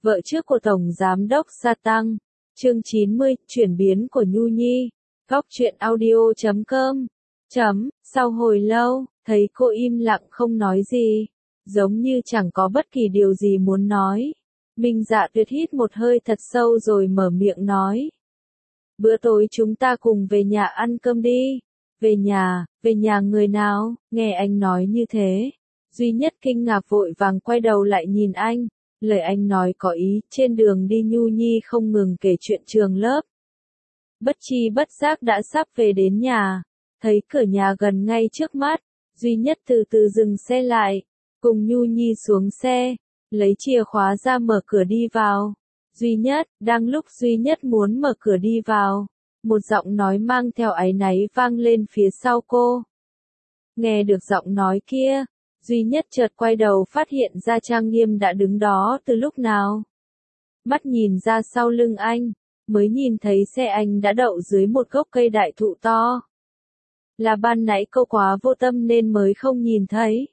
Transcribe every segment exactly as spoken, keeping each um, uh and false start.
vợ trước của Tổng Giám đốc Sa Tăng. Chương chín mươi, chuyển biến của Nhu Nhi. Góc truyện audio chấm com. Chấm, sau hồi lâu, thấy cô im lặng không nói gì, giống như chẳng có bất kỳ điều gì muốn nói. Minh Dạ Tuyệt hít một hơi thật sâu rồi mở miệng nói. Bữa tối chúng ta cùng về nhà ăn cơm đi. Về nhà, về nhà người nào? Nghe anh nói như thế, Duy Nhất kinh ngạc vội vàng quay đầu lại nhìn anh. Lời anh nói có ý, trên đường đi Nhu Nhi không ngừng kể chuyện trường lớp. Bất chi bất giác đã sắp về đến nhà, thấy cửa nhà gần ngay trước mắt, Duy Nhất từ từ dừng xe lại, cùng Nhu Nhi xuống xe, lấy chìa khóa ra mở cửa đi vào. Duy Nhất, đang lúc Duy Nhất muốn mở cửa đi vào, một giọng nói mang theo áy náy vang lên phía sau cô. Nghe được giọng nói kia, Duy Nhất chợt quay đầu phát hiện ra Trang Nghiêm đã đứng đó từ lúc nào. Mắt nhìn ra sau lưng anh, mới nhìn thấy xe anh đã đậu dưới một gốc cây đại thụ to. Là ban nãy cô quá vô tâm nên mới không nhìn thấy.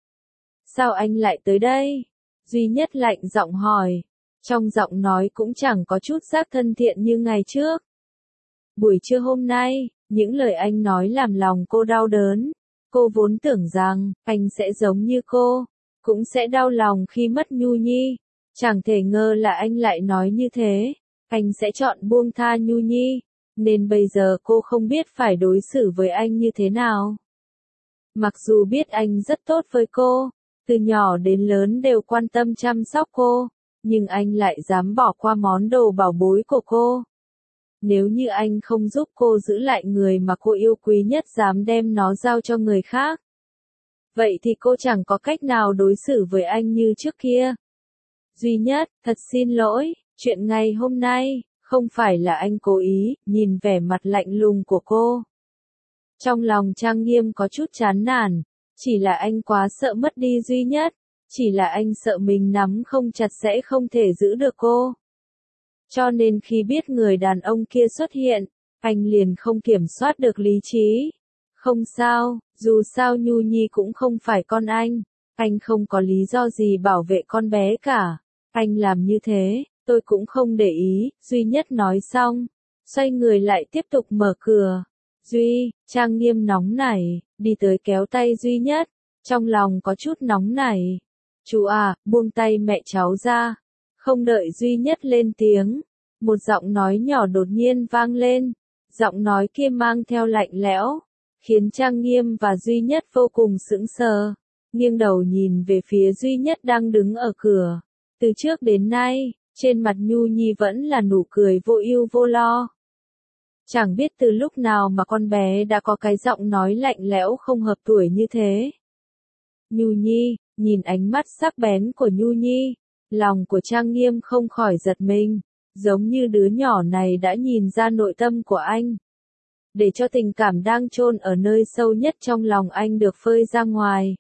Sao anh lại tới đây? Duy Nhất lạnh giọng hỏi, trong giọng nói cũng chẳng có chút giác thân thiện như ngày trước. Buổi trưa hôm nay, những lời anh nói làm lòng cô đau đớn. Cô vốn tưởng rằng, anh sẽ giống như cô, cũng sẽ đau lòng khi mất Nhu Nhi. Chẳng thể ngờ là anh lại nói như thế, anh sẽ chọn buông tha Nhu Nhi, nên bây giờ cô không biết phải đối xử với anh như thế nào. Mặc dù biết anh rất tốt với cô, từ nhỏ đến lớn đều quan tâm chăm sóc cô, nhưng anh lại dám bỏ qua món đồ bảo bối của cô. Nếu như anh không giúp cô giữ lại người mà cô yêu quý nhất dám đem nó giao cho người khác, vậy thì cô chẳng có cách nào đối xử với anh như trước kia. Duy Nhất, thật xin lỗi, chuyện ngày hôm nay, không phải là anh cố ý. Nhìn vẻ mặt lạnh lùng của cô, trong lòng Trang Nghiêm có chút chán nản, chỉ là anh quá sợ mất đi Duy Nhất, chỉ là anh sợ mình nắm không chặt sẽ không thể giữ được cô. Cho nên khi biết người đàn ông kia xuất hiện, anh liền không kiểm soát được lý trí. Không sao, dù sao Nhu Nhi cũng không phải con anh, anh không có lý do gì bảo vệ con bé cả. Anh làm như thế, tôi cũng không để ý. Duy Nhất nói xong, xoay người lại tiếp tục mở cửa. Duy, Trang Nghiêm nóng nảy, đi tới kéo tay Duy Nhất, trong lòng có chút nóng nảy. Chú à, buông tay mẹ cháu ra. Không đợi Duy Nhất lên tiếng, một giọng nói nhỏ đột nhiên vang lên. Giọng nói kia mang theo lạnh lẽo, khiến Trang Nghiêm và Duy Nhất vô cùng sững sờ, nghiêng đầu nhìn về phía Duy Nhất đang đứng ở cửa. Từ trước đến nay, trên mặt Nhu Nhi vẫn là nụ cười vô ưu vô lo. Chẳng biết từ lúc nào mà con bé đã có cái giọng nói lạnh lẽo không hợp tuổi như thế. Nhu Nhi, nhìn ánh mắt sắc bén của Nhu Nhi, lòng của Trang Nghiêm không khỏi giật mình, giống như đứa nhỏ này đã nhìn ra nội tâm của anh. Để cho tình cảm đang chôn ở nơi sâu nhất trong lòng anh được phơi ra ngoài.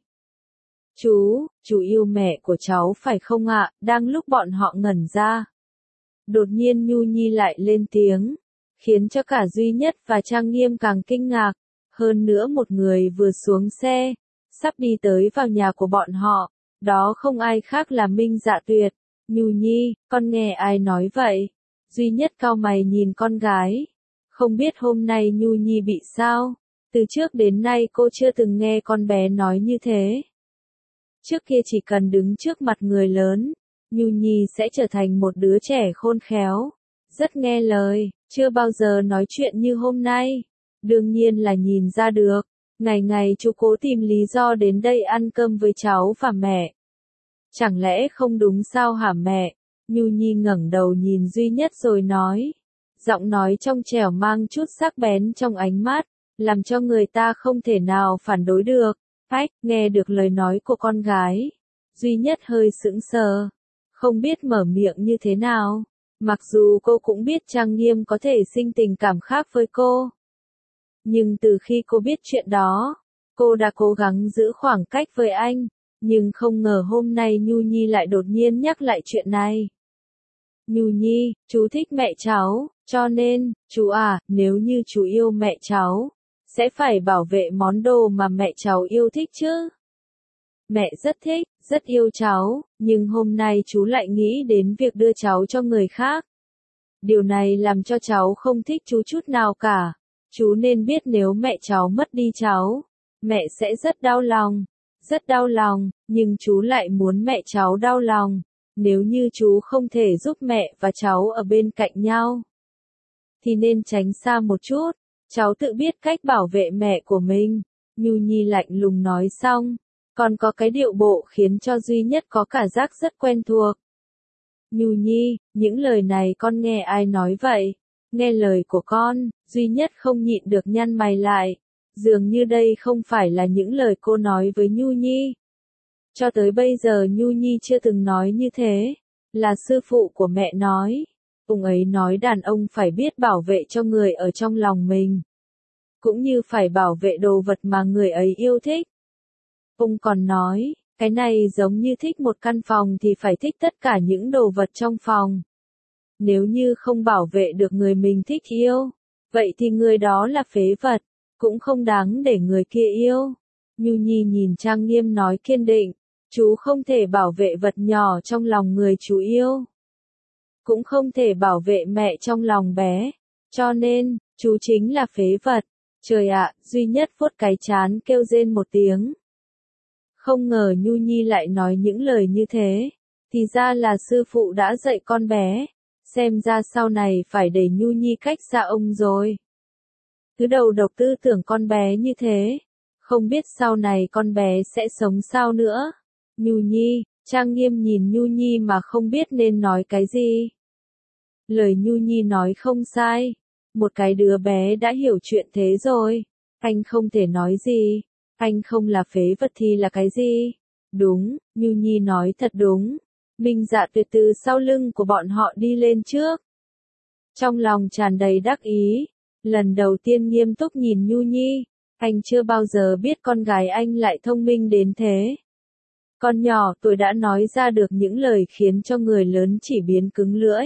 Chú, chú yêu mẹ của cháu phải không ạ? Đang lúc bọn họ ngẩn ra, đột nhiên Nhu Nhi lại lên tiếng, khiến cho cả Duy Nhất và Trang Nghiêm càng kinh ngạc. Hơn nữa một người vừa xuống xe, sắp đi tới vào nhà của bọn họ, đó không ai khác là Minh Dạ Tuyệt. Nhu Nhi, con nghe ai nói vậy? Duy Nhất cau mày nhìn con gái. Không biết hôm nay Nhu Nhi bị sao? Từ trước đến nay cô chưa từng nghe con bé nói như thế. Trước kia chỉ cần đứng trước mặt người lớn, Nhu Nhi sẽ trở thành một đứa trẻ khôn khéo, rất nghe lời, chưa bao giờ nói chuyện như hôm nay. Đương nhiên là nhìn ra được, ngày ngày chú cố tìm lý do đến đây ăn cơm với cháu và mẹ. Chẳng lẽ không đúng sao hả mẹ? Nhu Nhi ngẩng đầu nhìn Duy Nhất rồi nói. Giọng nói trong trẻo mang chút sắc bén trong ánh mắt, làm cho người ta không thể nào phản đối được. Ách, nghe được lời nói của con gái, Duy Nhất hơi sững sờ, không biết mở miệng như thế nào. Mặc dù cô cũng biết Trang Nghiêm có thể sinh tình cảm khác với cô, nhưng từ khi cô biết chuyện đó, cô đã cố gắng giữ khoảng cách với anh. Nhưng không ngờ hôm nay Nhu Nhi lại đột nhiên nhắc lại chuyện này. Nhu Nhi, chú thích mẹ cháu, cho nên, chú à, nếu như chú yêu mẹ cháu, sẽ phải bảo vệ món đồ mà mẹ cháu yêu thích chứ. Mẹ rất thích, rất yêu cháu, nhưng hôm nay chú lại nghĩ đến việc đưa cháu cho người khác. Điều này làm cho cháu không thích chú chút nào cả. Chú nên biết nếu mẹ cháu mất đi cháu, mẹ sẽ rất đau lòng, rất đau lòng, nhưng chú lại muốn mẹ cháu đau lòng. Nếu như chú không thể giúp mẹ và cháu ở bên cạnh nhau, thì nên tránh xa một chút. Cháu tự biết cách bảo vệ mẹ của mình. Nhu Nhi lạnh lùng nói xong, còn có cái điệu bộ khiến cho Duy Nhất có cảm giác rất quen thuộc. Nhu Nhi, những lời này con nghe ai nói vậy? Nghe lời của con, Duy Nhất không nhịn được nhăn mày lại. Dường như đây không phải là những lời cô nói với Nhu Nhi. Cho tới bây giờ Nhu Nhi chưa từng nói như thế. Là sư phụ của mẹ nói. Ông ấy nói đàn ông phải biết bảo vệ cho người ở trong lòng mình. Cũng như phải bảo vệ đồ vật mà người ấy yêu thích. Ông còn nói, cái này giống như thích một căn phòng thì phải thích tất cả những đồ vật trong phòng. Nếu như không bảo vệ được người mình thích yêu, vậy thì người đó là phế vật, cũng không đáng để người kia yêu. Nhu Nhi nhìn trang nghiêm nói kiên định, chú không thể bảo vệ vật nhỏ trong lòng người chú yêu. Cũng không thể bảo vệ mẹ trong lòng bé. Cho nên, chú chính là phế vật. Trời ạ, Duy Nhất vuốt cái trán kêu rên một tiếng. Không ngờ Nhu Nhi lại nói những lời như thế. Thì ra là sư phụ đã dạy con bé. Xem ra sau này phải để Nhu Nhi cách xa ông rồi. Cứ đầu độc tư tưởng con bé như thế. Không biết sau này con bé sẽ sống sao nữa. Nhu Nhi, trang nghiêm nhìn Nhu Nhi mà không biết nên nói cái gì. Lời Nhu Nhi nói không sai. Một cái đứa bé đã hiểu chuyện thế rồi. Anh không thể nói gì. Anh không là phế vật thì là cái gì? Đúng, Nhu Nhi nói thật đúng. Minh Dạ Tuyệt từ sau lưng của bọn họ đi lên trước. Trong lòng tràn đầy đắc ý. Lần đầu tiên nghiêm túc nhìn Nhu Nhi. Anh chưa bao giờ biết con gái anh lại thông minh đến thế. Con nhỏ tuổi đã nói ra được những lời khiến cho người lớn chỉ biến cứng lưỡi.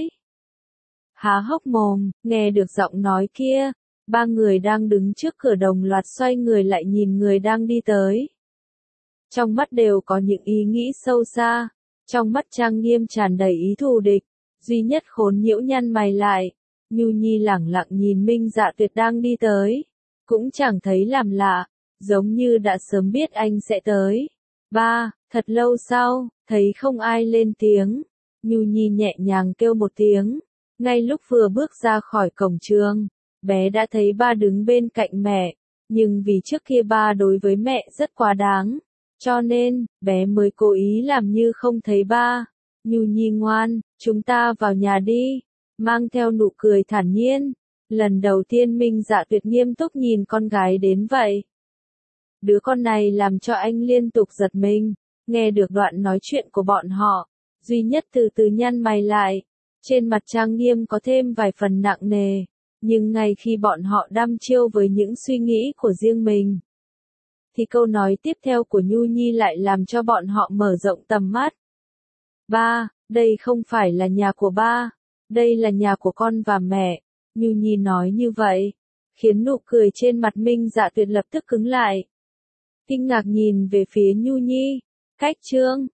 Há hốc mồm, nghe được giọng nói kia. Ba người đang đứng trước cửa đồng loạt xoay người lại nhìn người đang đi tới. Trong mắt đều có những ý nghĩ sâu xa. Trong mắt trang nghiêm tràn đầy ý thù địch. Duy Nhất khốn nhiễu nhăn mày lại. Nhu Nhi lẳng lặng nhìn Minh Dạ Tuyệt đang đi tới. Cũng chẳng thấy làm lạ. Giống như đã sớm biết anh sẽ tới. Ba, thật lâu sau, thấy không ai lên tiếng. Nhu Nhi nhẹ nhàng kêu một tiếng. Ngay lúc vừa bước ra khỏi cổng trường, bé đã thấy ba đứng bên cạnh mẹ. Nhưng vì trước kia ba đối với mẹ rất quá đáng. Cho nên, bé mới cố ý làm như không thấy ba. Nhu Nhi ngoan, chúng ta vào nhà đi. Mang theo nụ cười thản nhiên. Lần đầu tiên Minh Dạ Tuyệt nghiêm túc nhìn con gái đến vậy. Đứa con này làm cho anh liên tục giật mình. Nghe được đoạn nói chuyện của bọn họ. Duy Nhất từ từ nhăn mày lại. Trên mặt trang nghiêm có thêm vài phần nặng nề. Nhưng ngay khi bọn họ đăm chiêu với những suy nghĩ của riêng mình, thì câu nói tiếp theo của Nhu Nhi lại làm cho bọn họ mở rộng tầm mắt. Ba, đây không phải là nhà của ba. Đây là nhà của con và mẹ. Nhu Nhi nói như vậy, khiến nụ cười trên mặt Minh Dạ Tuyệt lập tức cứng lại. Kinh ngạc nhìn về phía Nhu Nhi. Cách chương